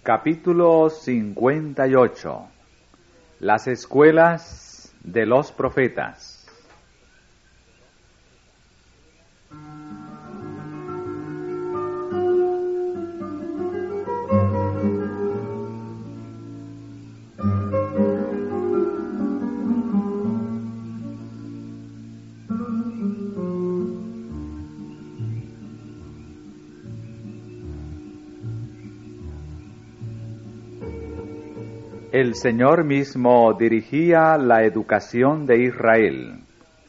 Capítulo 58. Las escuelas de los profetas. El Señor mismo dirigía la educación de Israel.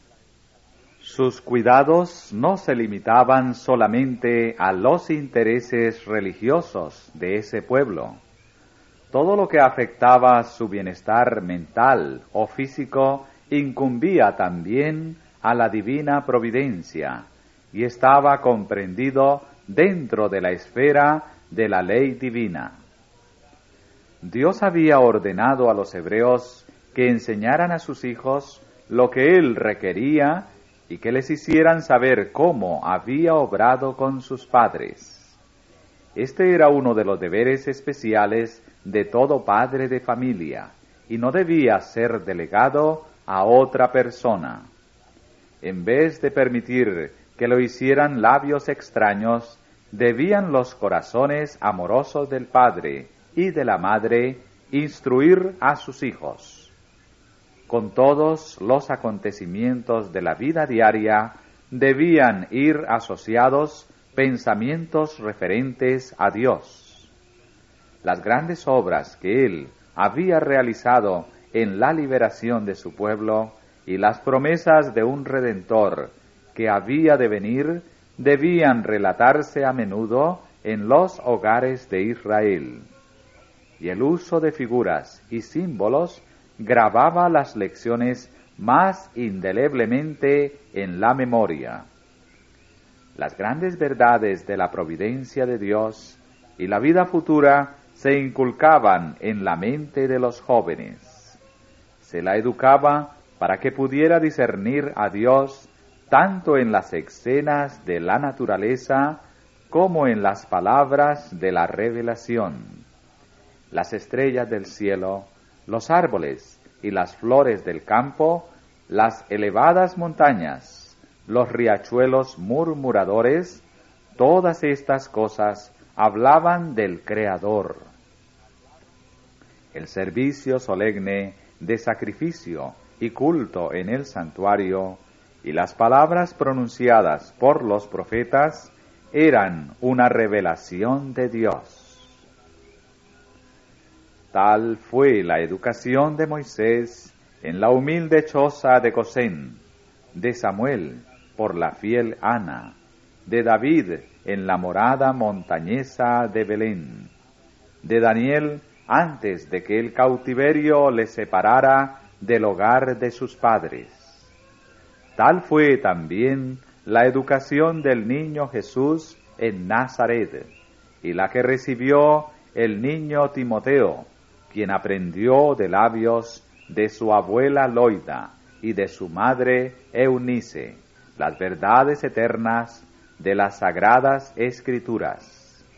Sus cuidados no se limitaban solamente a los intereses religiosos de ese pueblo. Todo lo que afectaba su bienestar mental o físico incumbía también a la divina providencia y estaba comprendido dentro de la esfera de la ley divina. Dios había ordenado a los hebreos que enseñaran a sus hijos lo que Él requería y que les hicieran saber cómo había obrado con sus padres. Este era uno de los deberes especiales de todo padre de familia y no debía ser delegado a otra persona. En vez de permitir que lo hicieran labios extraños, debían los corazones amorosos del padre y de la madre instruir a sus hijos. Con todos los acontecimientos de la vida diaria debían ir asociados pensamientos referentes a Dios. Las grandes obras que Él había realizado en la liberación de su pueblo y las promesas de un Redentor que había de venir debían relatarse a menudo en los hogares de Israel. Y el uso de figuras y símbolos grababa las lecciones más indeleblemente en la memoria. Las grandes verdades de la providencia de Dios y la vida futura se inculcaban en la mente de los jóvenes. Se la educaba para que pudiera discernir a Dios tanto en las escenas de la naturaleza como en las palabras de la revelación. Las estrellas del cielo, los árboles y las flores del campo, las elevadas montañas, los riachuelos murmuradores, todas estas cosas hablaban del Creador. El servicio solemne de sacrificio y culto en el santuario y las palabras pronunciadas por los profetas eran una revelación de Dios. Tal fue la educación de Moisés en la humilde choza de Gosén, de Samuel por la fiel Ana, de David en la morada montañesa de Belén, de Daniel antes de que el cautiverio le separara del hogar de sus padres. Tal fue también la educación del niño Jesús en Nazaret, y la que recibió el niño Timoteo, quien aprendió de labios de su abuela Loida y de su madre Eunice las verdades eternas de las sagradas Escrituras.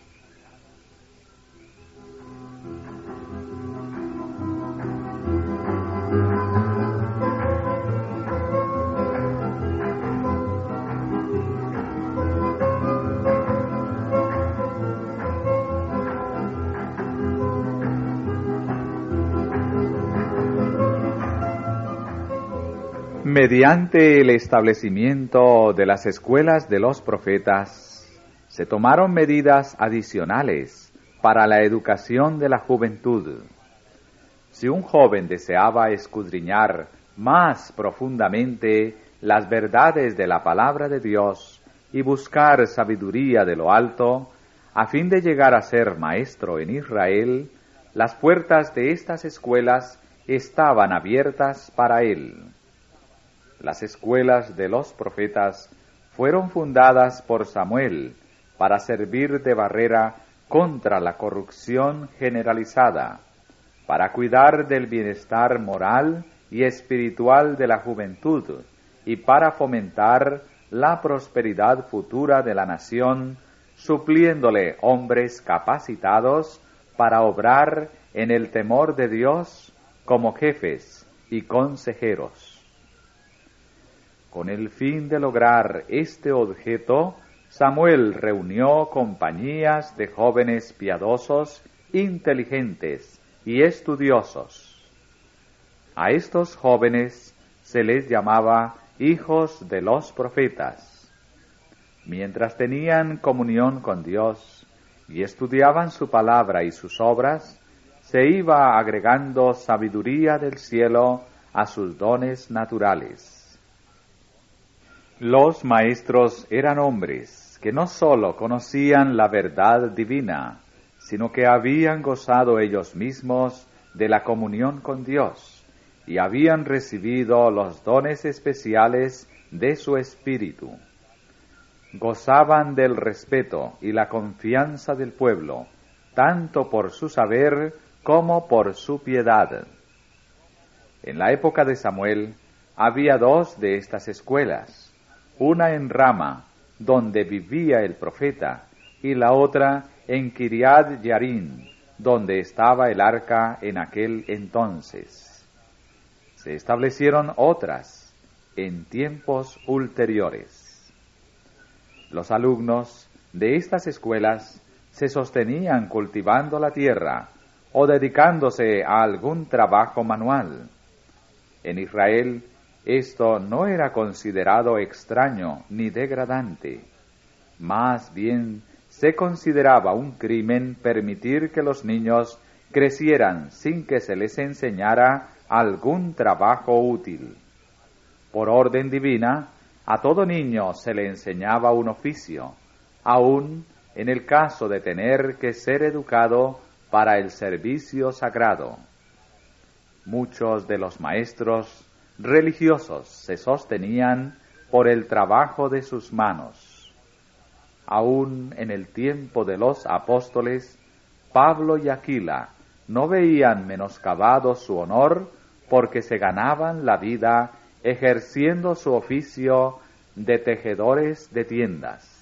Mediante el establecimiento de las escuelas de los profetas, se tomaron medidas adicionales para la educación de la juventud. Si un joven deseaba escudriñar más profundamente las verdades de la palabra de Dios y buscar sabiduría de lo alto, a fin de llegar a ser maestro en Israel, las puertas de estas escuelas estaban abiertas para él. Las escuelas de los profetas fueron fundadas por Samuel para servir de barrera contra la corrupción generalizada, para cuidar del bienestar moral y espiritual de la juventud y para fomentar la prosperidad futura de la nación, supliéndole hombres capacitados para obrar en el temor de Dios como jefes y consejeros. Con el fin de lograr este objeto, Samuel reunió compañías de jóvenes piadosos, inteligentes y estudiosos. A estos jóvenes se les llamaba hijos de los profetas. Mientras tenían comunión con Dios y estudiaban su palabra y sus obras, se iba agregando sabiduría del cielo a sus dones naturales. Los maestros eran hombres que no sólo conocían la verdad divina, sino que habían gozado ellos mismos de la comunión con Dios y habían recibido los dones especiales de su espíritu. Gozaban del respeto y la confianza del pueblo, tanto por su saber como por su piedad. En la época de Samuel había dos de estas escuelas, una en Rama, donde vivía el profeta, y la otra en Kiriat Yarim, donde estaba el arca en aquel entonces. Se establecieron otras en tiempos ulteriores. Los alumnos de estas escuelas se sostenían cultivando la tierra o dedicándose a algún trabajo manual. En Israel, esto no era considerado extraño ni degradante. Más bien, se consideraba un crimen permitir que los niños crecieran sin que se les enseñara algún trabajo útil. Por orden divina, a todo niño se le enseñaba un oficio, aun en el caso de tener que ser educado para el servicio sagrado. Muchos de los maestros religiosos se sostenían por el trabajo de sus manos. Aún en el tiempo de los apóstoles, Pablo y Aquila no veían menoscabado su honor porque se ganaban la vida ejerciendo su oficio de tejedores de tiendas.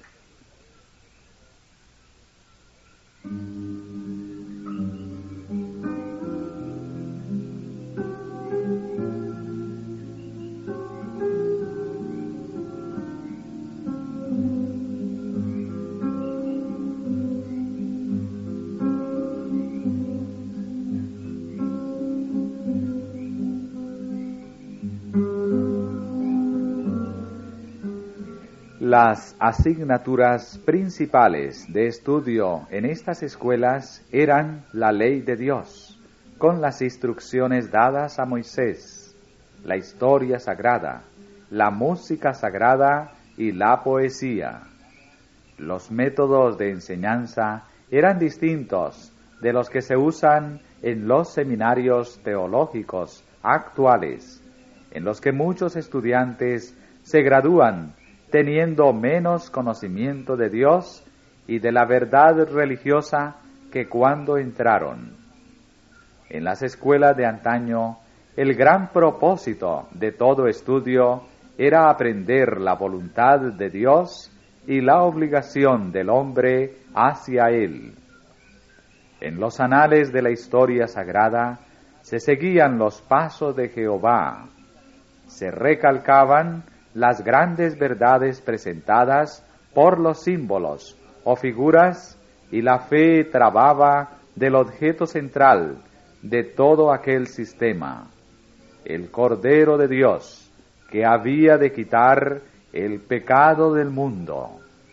Las asignaturas principales de estudio en estas escuelas eran la ley de Dios, con las instrucciones dadas a Moisés, la historia sagrada, la música sagrada y la poesía. Los métodos de enseñanza eran distintos de los que se usan en los seminarios teológicos actuales, en los que muchos estudiantes se gradúan teniendo menos conocimiento de Dios y de la verdad religiosa que cuando entraron. En las escuelas de antaño, el gran propósito de todo estudio era aprender la voluntad de Dios y la obligación del hombre hacia Él. En los anales de la historia sagrada se seguían los pasos de Jehová, se recalcaban las grandes verdades presentadas por los símbolos o figuras y la fe trababa del objeto central de todo aquel sistema, el Cordero de Dios, que había de quitar el pecado del mundo.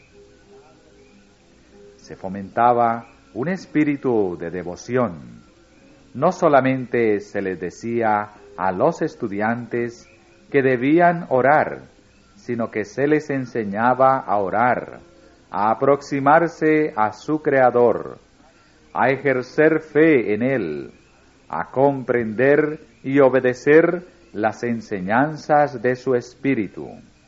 Se fomentaba un espíritu de devoción. No solamente se les decía a los estudiantes que debían orar, sino que se les enseñaba a orar, a aproximarse a su Creador, a ejercer fe en Él, a comprender y obedecer las enseñanzas de su Espíritu.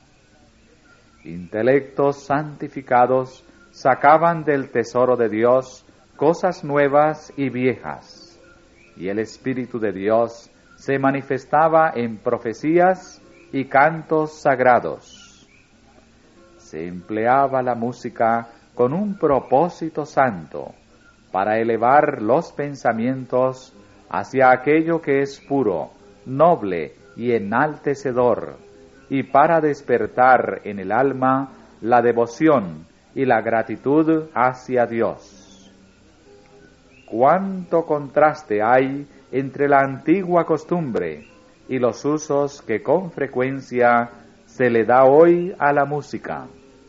Intelectos santificados sacaban del tesoro de Dios cosas nuevas y viejas, y el Espíritu de Dios se manifestaba en profecías y cantos sagrados. Se empleaba la música con un propósito santo, para elevar los pensamientos hacia aquello que es puro, noble y enaltecedor, y para despertar en el alma la devoción y la gratitud hacia Dios. Cuánto contraste hay entre la antigua costumbre y los usos que con frecuencia se le da hoy a la música.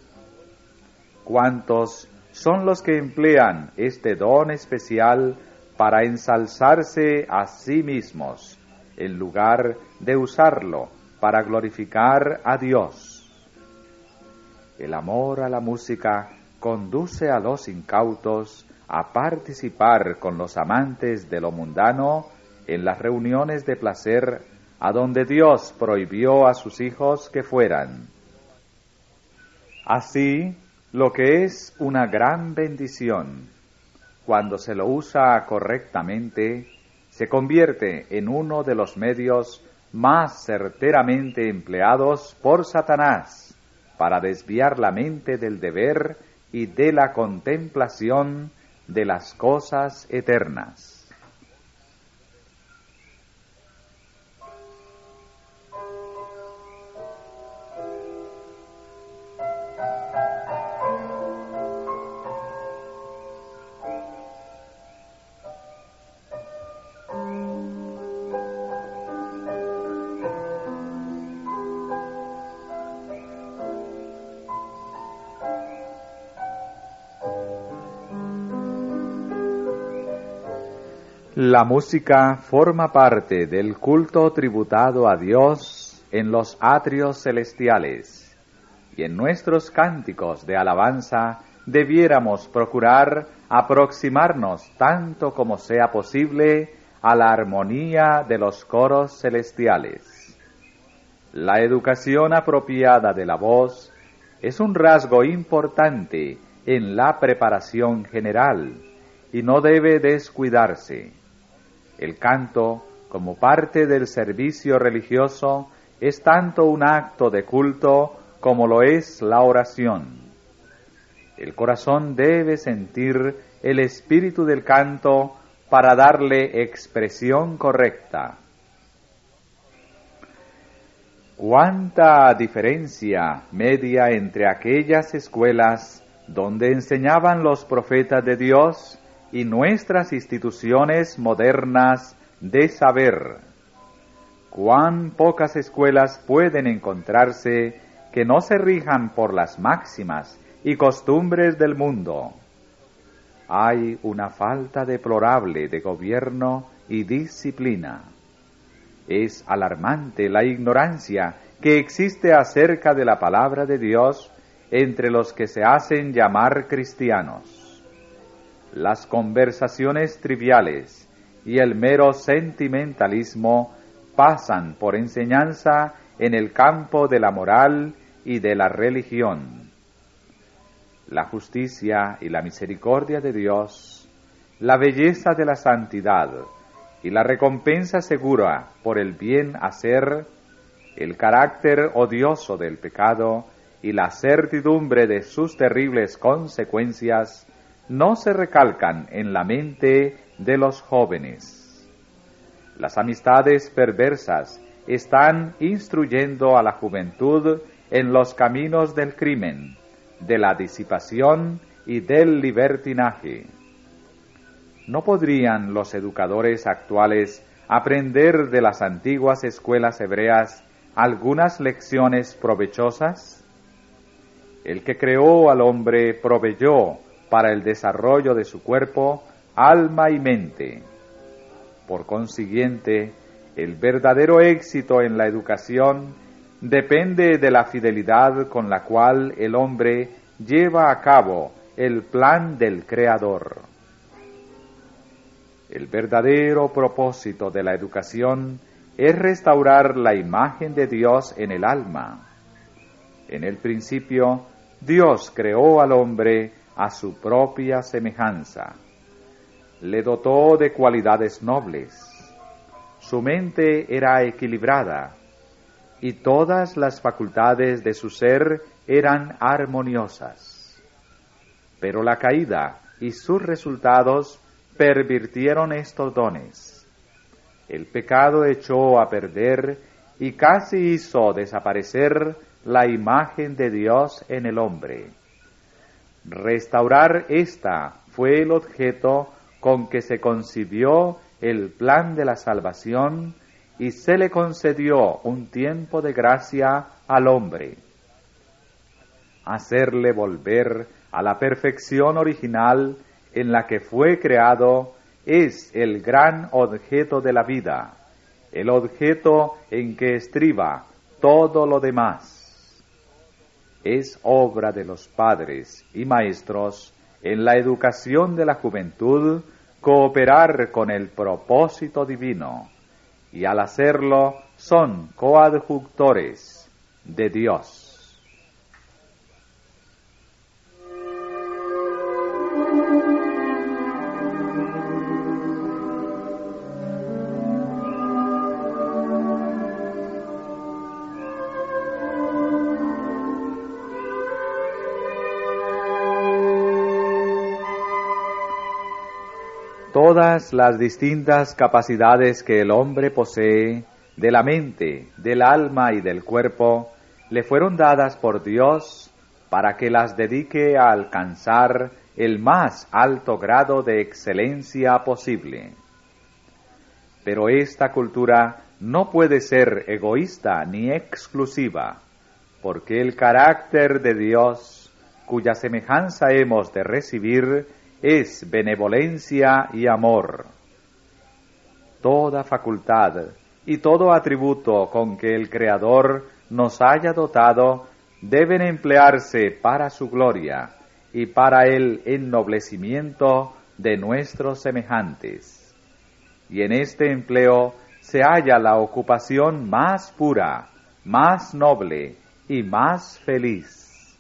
Cuántos son los que emplean este don especial para ensalzarse a sí mismos, en lugar de usarlo para glorificar a Dios. El amor a la música conduce a los incautos a participar con los amantes de lo mundano en las reuniones de placer a donde Dios prohibió a sus hijos que fueran. Así, lo que es una gran bendición, cuando se lo usa correctamente, se convierte en uno de los medios más certeramente empleados por Satanás para desviar la mente del deber y de la contemplación de las cosas eternas. La música forma parte del culto tributado a Dios en los atrios celestiales, y en nuestros cánticos de alabanza debiéramos procurar aproximarnos tanto como sea posible a la armonía de los coros celestiales. La educación apropiada de la voz es un rasgo importante en la preparación general y no debe descuidarse. El canto, como parte del servicio religioso, es tanto un acto de culto como lo es la oración. El corazón debe sentir el espíritu del canto para darle expresión correcta. ¡Cuánta diferencia media entre aquellas escuelas donde enseñaban los profetas de Dios y nuestras instituciones modernas de saber! Cuán pocas escuelas pueden encontrarse que no se rijan por las máximas y costumbres del mundo. Hay una falta deplorable de gobierno y disciplina. Es alarmante la ignorancia que existe acerca de la palabra de Dios entre los que se hacen llamar cristianos. Las conversaciones triviales y el mero sentimentalismo pasan por enseñanza en el campo de la moral y de la religión. La justicia y la misericordia de Dios, la belleza de la santidad y la recompensa segura por el bien hacer, el carácter odioso del pecado y la certidumbre de sus terribles consecuencias no se recalcan en la mente de los jóvenes. Las amistades perversas están instruyendo a la juventud en los caminos del crimen, de la disipación y del libertinaje. ¿No podrían los educadores actuales aprender de las antiguas escuelas hebreas algunas lecciones provechosas? El que creó al hombre proveyó para el desarrollo de su cuerpo, alma y mente. Por consiguiente, el verdadero éxito en la educación depende de la fidelidad con la cual el hombre lleva a cabo el plan del Creador. El verdadero propósito de la educación es restaurar la imagen de Dios en el alma. En el principio, Dios creó al hombre a su propia semejanza. Le dotó de cualidades nobles. Su mente era equilibrada y todas las facultades de su ser eran armoniosas. pero la caída y sus resultados pervirtieron estos dones. El pecado echó a perder y casi hizo desaparecer la imagen de Dios en el hombre. Restaurar esta fue el objeto con que se concibió el plan de la salvación y se le concedió un tiempo de gracia al hombre. Hacerle volver a la perfección original en la que fue creado es el gran objeto de la vida, el objeto en que estriba todo lo demás. Es obra de los padres y maestros en la educación de la juventud cooperar con el propósito divino, y al hacerlo son coadjutores de Dios. Todas las distintas capacidades que el hombre posee, de la mente, del alma y del cuerpo, le fueron dadas por Dios para que las dedique a alcanzar el más alto grado de excelencia posible. Pero esta cultura no puede ser egoísta ni exclusiva, porque el carácter de Dios, cuya semejanza hemos de recibir, es benevolencia y amor. Toda facultad y todo atributo con que el Creador nos haya dotado deben emplearse para su gloria y para el ennoblecimiento de nuestros semejantes. Y en este empleo se halla la ocupación más pura, más noble y más feliz.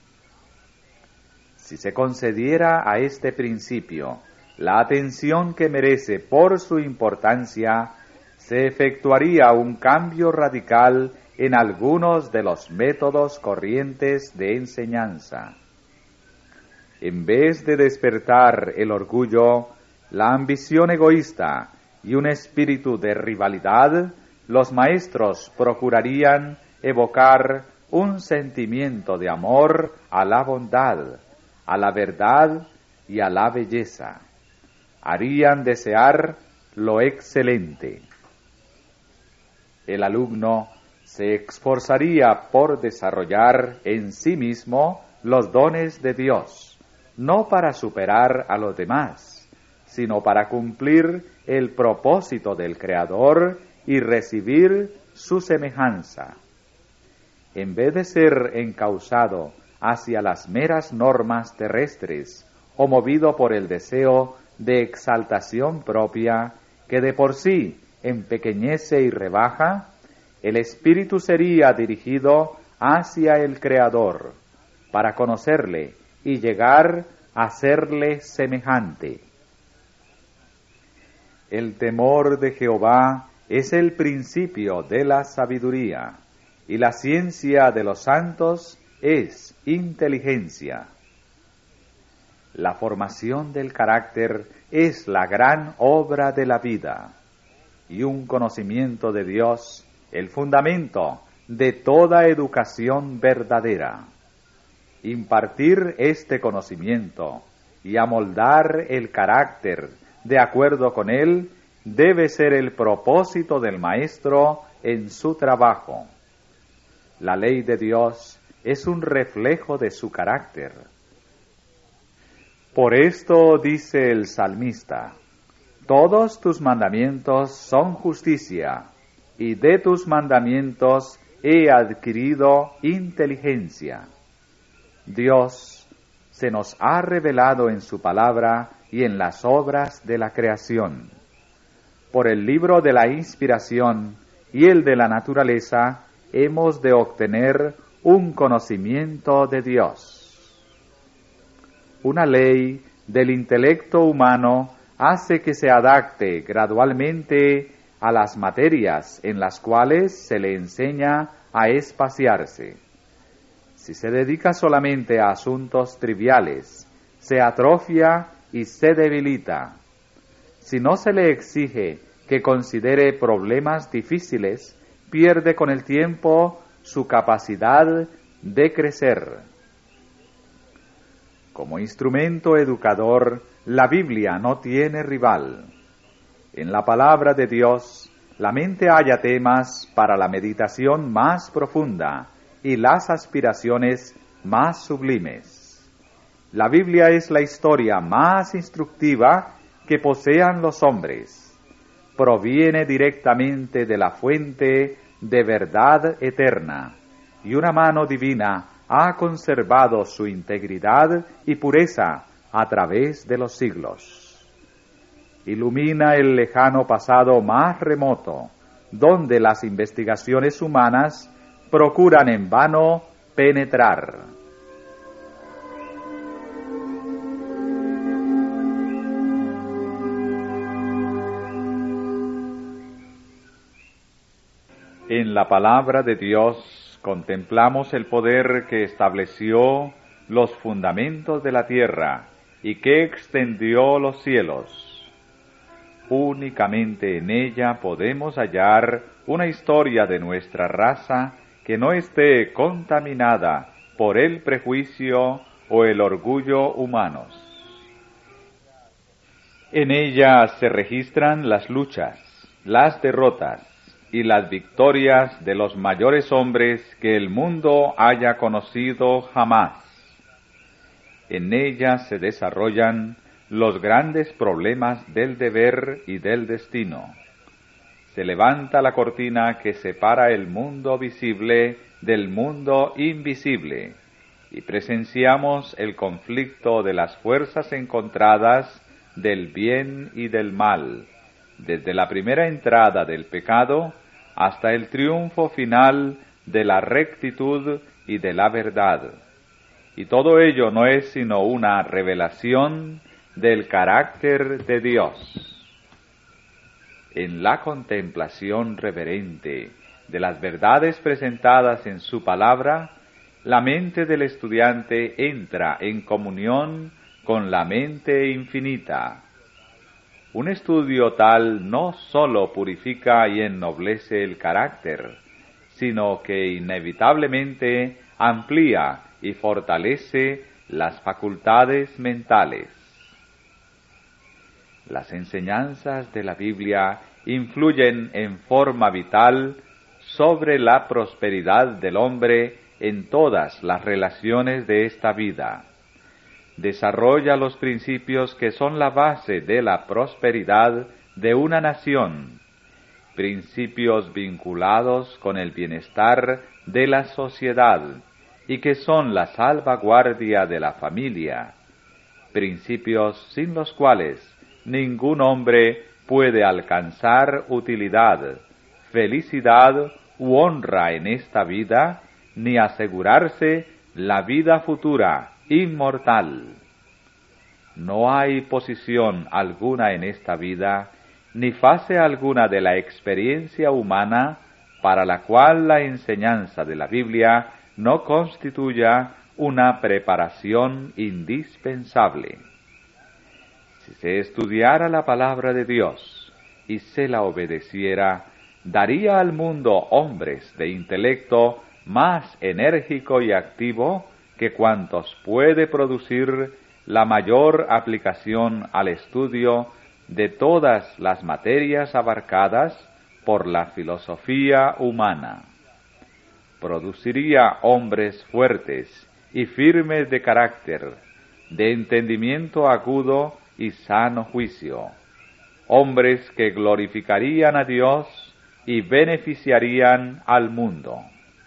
Si se concediera a este principio la atención que merece por su importancia, se efectuaría un cambio radical en algunos de los métodos corrientes de enseñanza. En vez de despertar el orgullo, la ambición egoísta y un espíritu de rivalidad, los maestros procurarían evocar un sentimiento de amor a la bondad, a la verdad y a la belleza. Harían desear lo excelente. El alumno se esforzaría por desarrollar en sí mismo los dones de Dios, no para superar a los demás, sino para cumplir el propósito del Creador y recibir su semejanza. En vez de ser encauzado hacia las meras normas terrestres o movido por el deseo de exaltación propia que de por sí empequeñece y rebaja, el espíritu sería dirigido hacia el Creador para conocerle y llegar a serle semejante. El temor de Jehová es el principio de la sabiduría, y la ciencia de los santos es inteligencia. La formación del carácter es la gran obra de la vida, y un conocimiento de Dios, el fundamento de toda educación verdadera. Impartir este conocimiento y amoldar el carácter de acuerdo con él debe ser el propósito del maestro en su trabajo. La ley de Dios es un reflejo de su carácter. Por esto dice el salmista: todos tus mandamientos son justicia, y de tus mandamientos he adquirido inteligencia. Dios se nos ha revelado en su palabra y en las obras de la creación. Por el libro de la inspiración y el de la naturaleza hemos de obtener un conocimiento de Dios. Una ley del intelecto humano hace que se adapte gradualmente a las materias en las cuales se le enseña a espaciarse. Si se dedica solamente a asuntos triviales, se atrofia y se debilita. Si no se le exige que considere problemas difíciles, pierde con el tiempo su capacidad de crecer. Como instrumento educador, la Biblia no tiene rival. En la palabra de Dios, la mente halla temas para la meditación más profunda y las aspiraciones más sublimes. La Biblia es la historia más instructiva que posean los hombres. Proviene directamente de la fuente de verdad eterna, y una mano divina ha conservado su integridad y pureza a través de los siglos. Ilumina el lejano pasado más remoto, donde las investigaciones humanas procuran en vano penetrar. En la palabra de Dios contemplamos el poder que estableció los fundamentos de la tierra y que extendió los cielos. Únicamente en ella podemos hallar una historia de nuestra raza que no esté contaminada por el prejuicio o el orgullo humanos. En ella se registran las luchas, las derrotas y las victorias de los mayores hombres que el mundo haya conocido jamás. En ella se desarrollan los grandes problemas del deber y del destino. Se levanta la cortina que separa el mundo visible del mundo invisible, y presenciamos el conflicto de las fuerzas encontradas del bien y del mal, desde la primera entrada del pecado hasta el triunfo final de la rectitud y de la verdad. Y todo ello no es sino una revelación del carácter de Dios. En la contemplación reverente de las verdades presentadas en su palabra, la mente del estudiante entra en comunión con la mente infinita. Un estudio tal no sólo purifica y ennoblece el carácter, sino que inevitablemente amplía y fortalece las facultades mentales. Las enseñanzas de la Biblia influyen en forma vital sobre la prosperidad del hombre en todas las relaciones de esta vida. Desarrolla los principios que son la base de la prosperidad de una nación, principios vinculados con el bienestar de la sociedad y que son la salvaguardia de la familia, principios sin los cuales ningún hombre puede alcanzar utilidad, felicidad u honra en esta vida, ni asegurarse la vida futura, inmortal. No hay posición alguna en esta vida, ni fase alguna de la experiencia humana para la cual la enseñanza de la Biblia no constituya una preparación indispensable. Si se estudiara la palabra de Dios y se la obedeciera, daría al mundo hombres de intelecto más enérgico y activo que cuantos puede producir la mayor aplicación al estudio de todas las materias abarcadas por la filosofía humana. Produciría hombres fuertes y firmes de carácter, de entendimiento agudo y sano juicio, hombres que glorificarían a Dios y beneficiarían al mundo.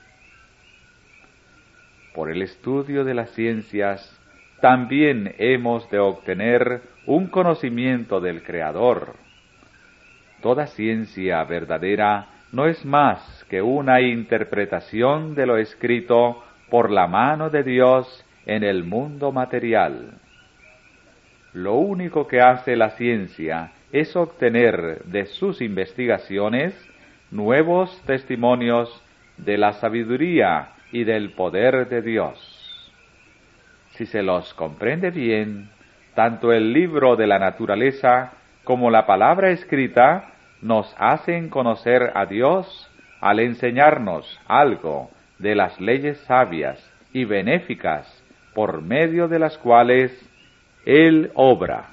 Por el estudio de las ciencias, también hemos de obtener un conocimiento del Creador. Toda ciencia verdadera no es más que una interpretación de lo escrito por la mano de Dios en el mundo material. Lo único que hace la ciencia es obtener de sus investigaciones nuevos testimonios de la sabiduría y del poder de Dios. Si se los comprende bien, tanto el libro de la naturaleza como la palabra escrita nos hacen conocer a Dios al enseñarnos algo de las leyes sabias y benéficas por medio de las cuales Él obra.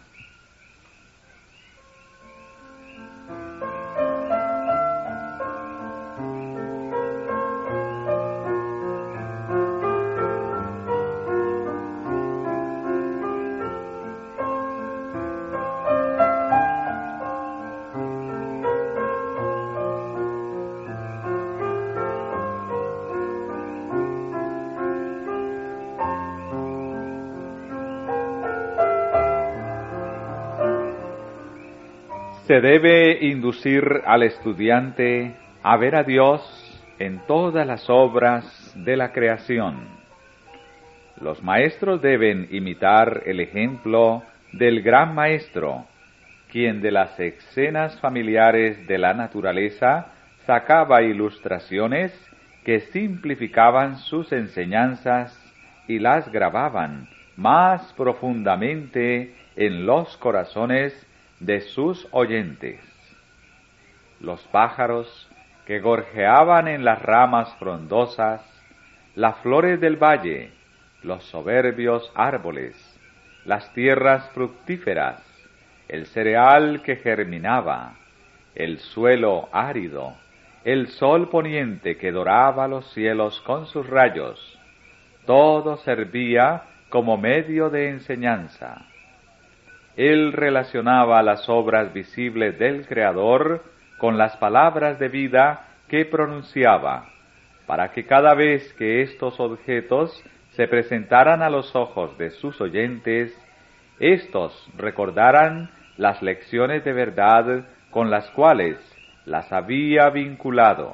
Se debe inducir al estudiante a ver a Dios en todas las obras de la creación. Los maestros deben imitar el ejemplo del gran maestro, quien de las escenas familiares de la naturaleza sacaba ilustraciones que simplificaban sus enseñanzas y las grababan más profundamente en los corazones de sus oyentes. Los pájaros que gorjeaban en las ramas frondosas, las flores del valle, los soberbios árboles, las tierras fructíferas, el cereal que germinaba, el suelo árido, el sol poniente que doraba los cielos con sus rayos, todo servía como medio de enseñanza. Él relacionaba las obras visibles del Creador con las palabras de vida que pronunciaba, para que cada vez que estos objetos se presentaran a los ojos de sus oyentes, éstos recordaran las lecciones de verdad con las cuales las había vinculado.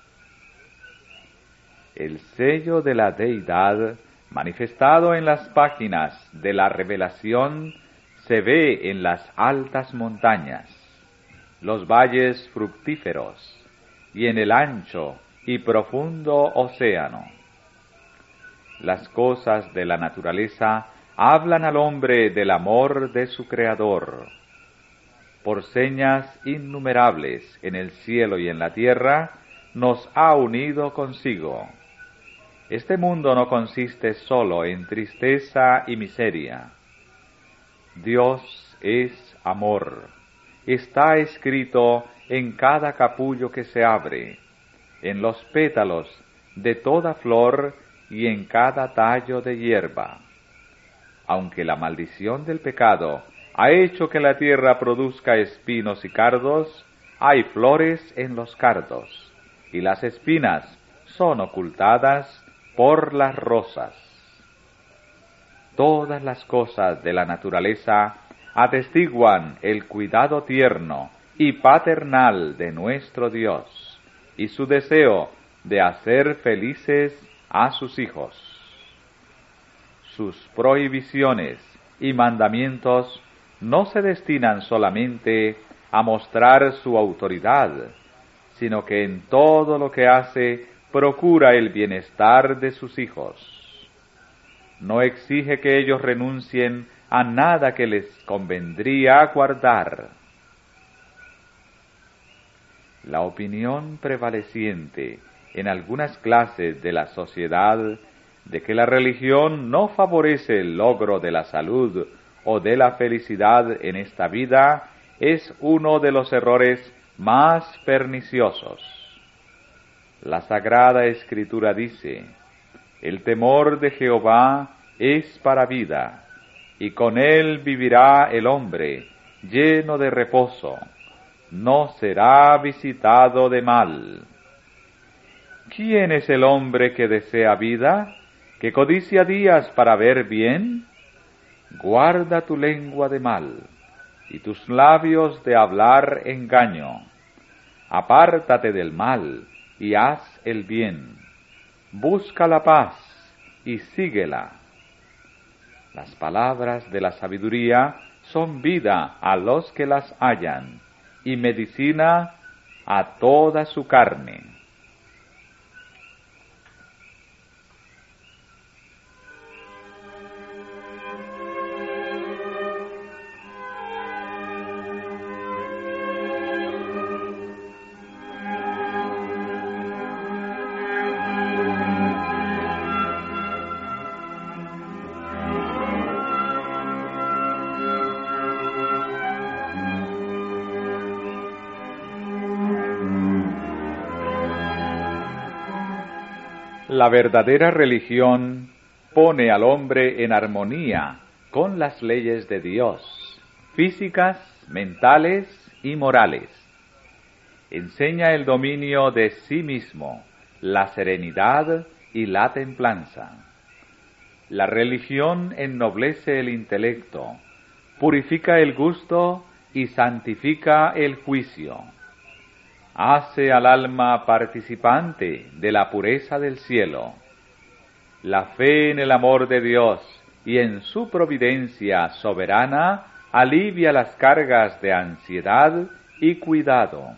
El sello de la Deidad, manifestado en las páginas de la revelación, se ve en las altas montañas, los valles fructíferos y en el ancho y profundo océano. Las cosas de la naturaleza hablan al hombre del amor de su Creador. Por señas innumerables en el cielo y en la tierra, nos ha unido consigo. Este mundo no consiste solo en tristeza y miseria. Dios es amor. Está escrito en cada capullo que se abre, en los pétalos de toda flor y en cada tallo de hierba. Aunque la maldición del pecado ha hecho que la tierra produzca espinos y cardos, hay flores en los cardos, y las espinas son ocultadas por las rosas. Todas las cosas de la naturaleza atestiguan el cuidado tierno y paternal de nuestro Dios y su deseo de hacer felices a sus hijos. Sus prohibiciones y mandamientos no se destinan solamente a mostrar su autoridad, sino que en todo lo que hace procura el bienestar de sus hijos. No exige que ellos renuncien a nada que les convendría guardar. La opinión prevaleciente en algunas clases de la sociedad de que la religión no favorece el logro de la salud o de la felicidad en esta vida es uno de los errores más perniciosos. La Sagrada Escritura dice: el temor de Jehová es para vida, y con él vivirá el hombre, lleno de reposo, no será visitado de mal. ¿Quién es el hombre que desea vida, que codicia días para ver bien? Guarda tu lengua de mal, y tus labios de hablar engaño. Apártate del mal, y haz el bien. Busca la paz y síguela. Las palabras de la sabiduría son vida a los que las hallan y medicina a toda su carne. La verdadera religión pone al hombre en armonía con las leyes de Dios, físicas, mentales y morales. Enseña el dominio de sí mismo, la serenidad y la templanza. La religión ennoblece el intelecto, purifica el gusto y santifica el juicio. Hace al alma participante de la pureza del cielo. La fe en el amor de Dios y en su providencia soberana alivia las cargas de ansiedad y cuidado.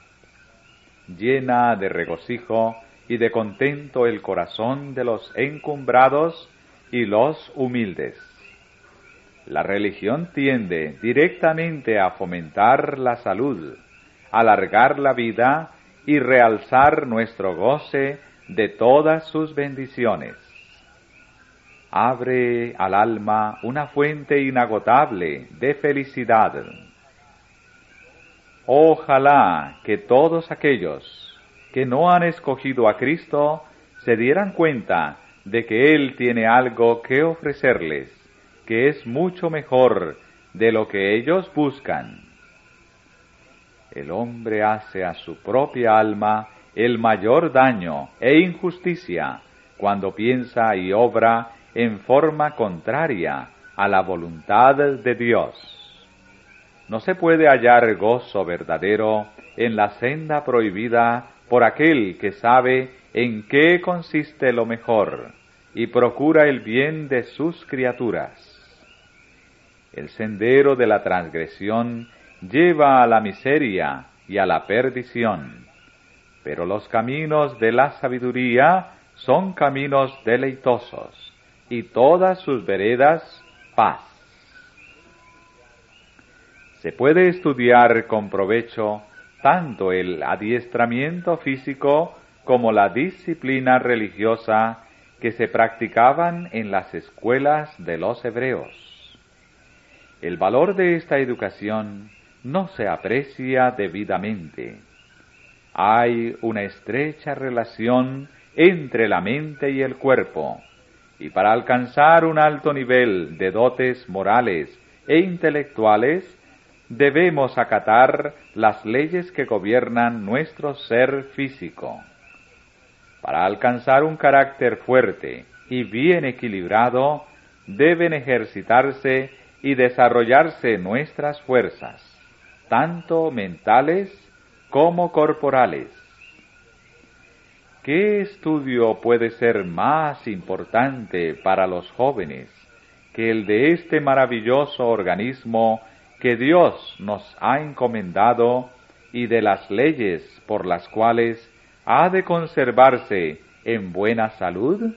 Llena de regocijo y de contento el corazón de los encumbrados y los humildes. La religión tiende directamente a fomentar la salud, alargar la vida y realzar nuestro goce de todas sus bendiciones. Abre al alma una fuente inagotable de felicidad. Ojalá que todos aquellos que no han escogido a Cristo se dieran cuenta de que Él tiene algo que ofrecerles, que es mucho mejor de lo que ellos buscan. El hombre hace a su propia alma el mayor daño e injusticia cuando piensa y obra en forma contraria a la voluntad de Dios. No se puede hallar gozo verdadero en la senda prohibida por aquel que sabe en qué consiste lo mejor y procura el bien de sus criaturas. El sendero de la transgresión lleva a la miseria y a la perdición, pero los caminos de la sabiduría son caminos deleitosos, y todas sus veredas paz. Se puede estudiar con provecho tanto el adiestramiento físico como la disciplina religiosa que se practicaban en las escuelas de los hebreos. El valor de esta educación no se aprecia debidamente. Hay una estrecha relación entre la mente y el cuerpo, y para alcanzar un alto nivel de dotes morales e intelectuales, debemos acatar las leyes que gobiernan nuestro ser físico. Para alcanzar un carácter fuerte y bien equilibrado, deben ejercitarse y desarrollarse nuestras fuerzas, tanto mentales como corporales. ¿Qué estudio puede ser más importante para los jóvenes que el de este maravilloso organismo que Dios nos ha encomendado y de las leyes por las cuales ha de conservarse en buena salud?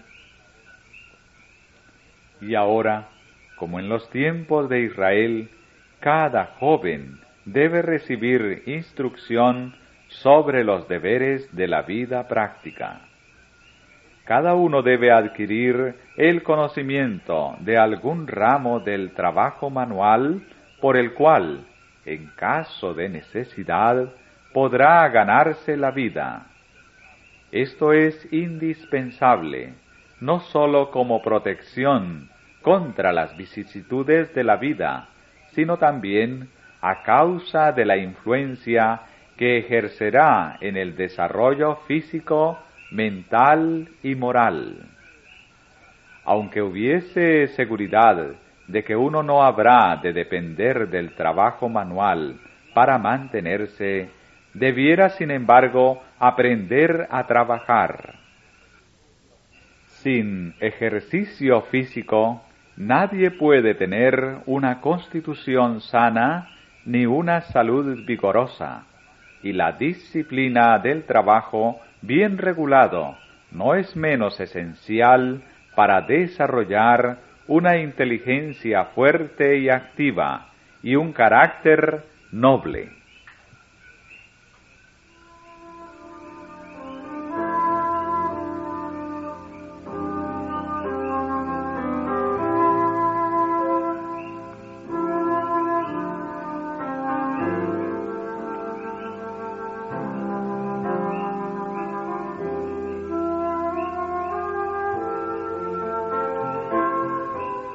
Y ahora, como en los tiempos de Israel, cada joven debe recibir instrucción sobre los deberes de la vida práctica. Cada uno debe adquirir el conocimiento de algún ramo del trabajo manual por el cual, en caso de necesidad, podrá ganarse la vida. Esto es indispensable, no sólo como protección contra las vicisitudes de la vida, sino también a causa de la influencia que ejercerá en el desarrollo físico, mental y moral. Aunque hubiese seguridad de que uno no habrá de depender del trabajo manual para mantenerse, debiera, sin embargo, aprender a trabajar. Sin ejercicio físico, nadie puede tener una constitución sana ni una salud vigorosa, y la disciplina del trabajo bien regulado no es menos esencial para desarrollar una inteligencia fuerte y activa y un carácter noble.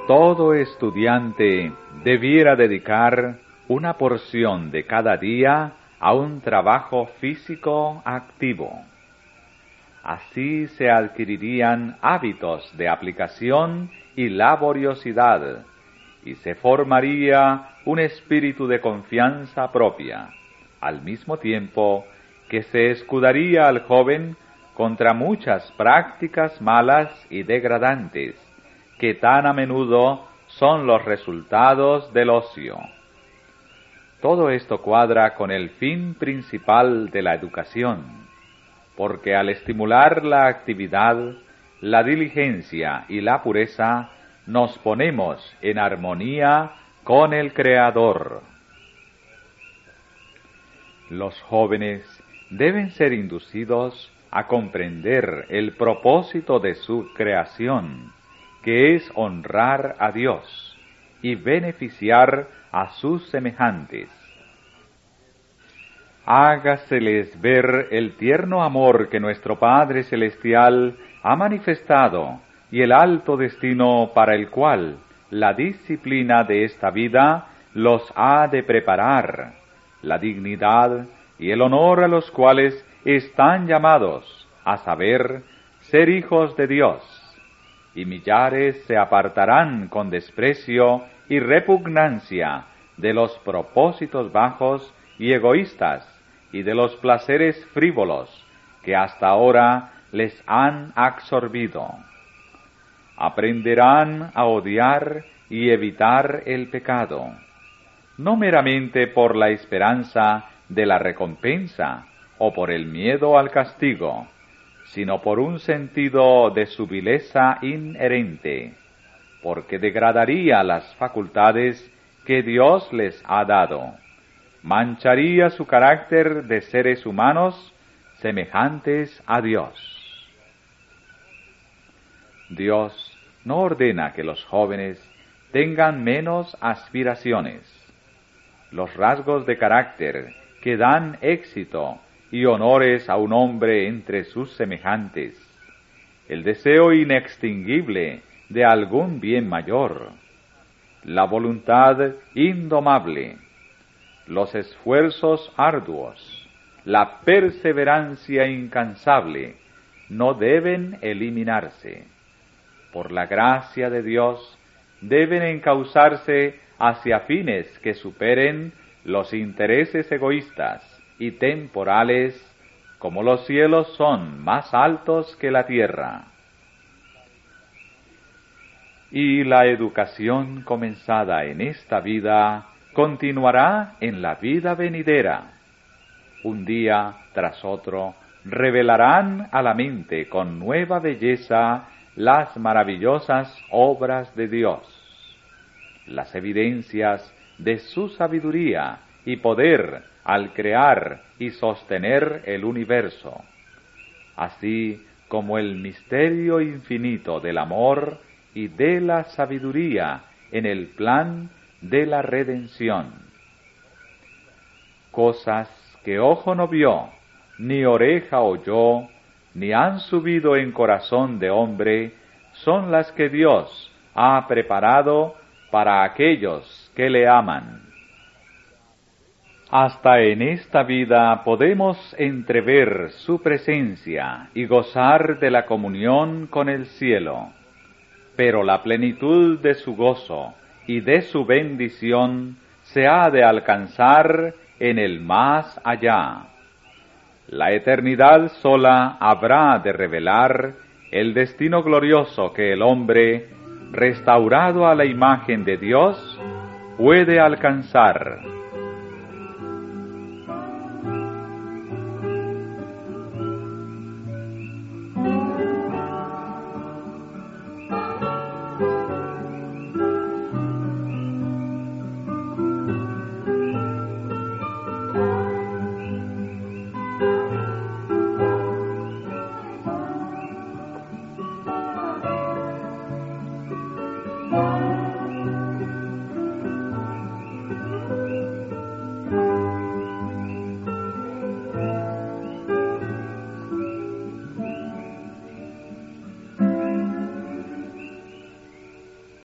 Todo estudiante debiera dedicar una porción de cada día a un trabajo físico activo. Así se adquirirían hábitos de aplicación y laboriosidad, y se formaría un espíritu de confianza propia, al mismo tiempo que se escudaría al joven contra muchas prácticas malas y degradantes, que tan a menudo son los resultados del ocio. Todo esto cuadra con el fin principal de la educación, porque al estimular la actividad, la diligencia y la pureza, nos ponemos en armonía con el Creador. Los jóvenes deben ser inducidos a comprender el propósito de su creación, que es honrar a Dios y beneficiar a sus semejantes. Hágaseles ver el tierno amor que nuestro Padre Celestial ha manifestado y el alto destino para el cual la disciplina de esta vida los ha de preparar, la dignidad y el honor a los cuales están llamados, a saber, ser hijos de Dios, y millares se apartarán con desprecio y repugnancia de los propósitos bajos y egoístas y de los placeres frívolos que hasta ahora les han absorbido. Aprenderán a odiar y evitar el pecado, no meramente por la esperanza de la recompensa o por el miedo al castigo, sino por un sentido de su vileza inherente, porque degradaría las facultades que Dios les ha dado, mancharía su carácter de seres humanos semejantes a Dios. Dios no ordena que los jóvenes tengan menos aspiraciones. Los rasgos de carácter que dan éxito y honores a un hombre entre sus semejantes, el deseo inextinguible de algún bien mayor, la voluntad indomable, los esfuerzos arduos, la perseverancia incansable, no deben eliminarse. Por la gracia de Dios, deben encauzarse hacia fines que superen los intereses egoístas y temporales, como los cielos son más altos que la tierra. Y la educación comenzada en esta vida continuará en la vida venidera. Un día tras otro revelarán a la mente con nueva belleza las maravillosas obras de Dios, las evidencias de su sabiduría y poder al crear y sostener el universo, así como el misterio infinito del amor y de la sabiduría en el plan de la redención. Cosas que ojo no vio, ni oreja oyó, ni han subido en corazón de hombre, son las que Dios ha preparado para aquellos que le aman. Hasta en esta vida podemos entrever su presencia y gozar de la comunión con el cielo, pero la plenitud de su gozo y de su bendición se ha de alcanzar en el más allá. La eternidad sola habrá de revelar el destino glorioso que el hombre, restaurado a la imagen de Dios, puede alcanzar.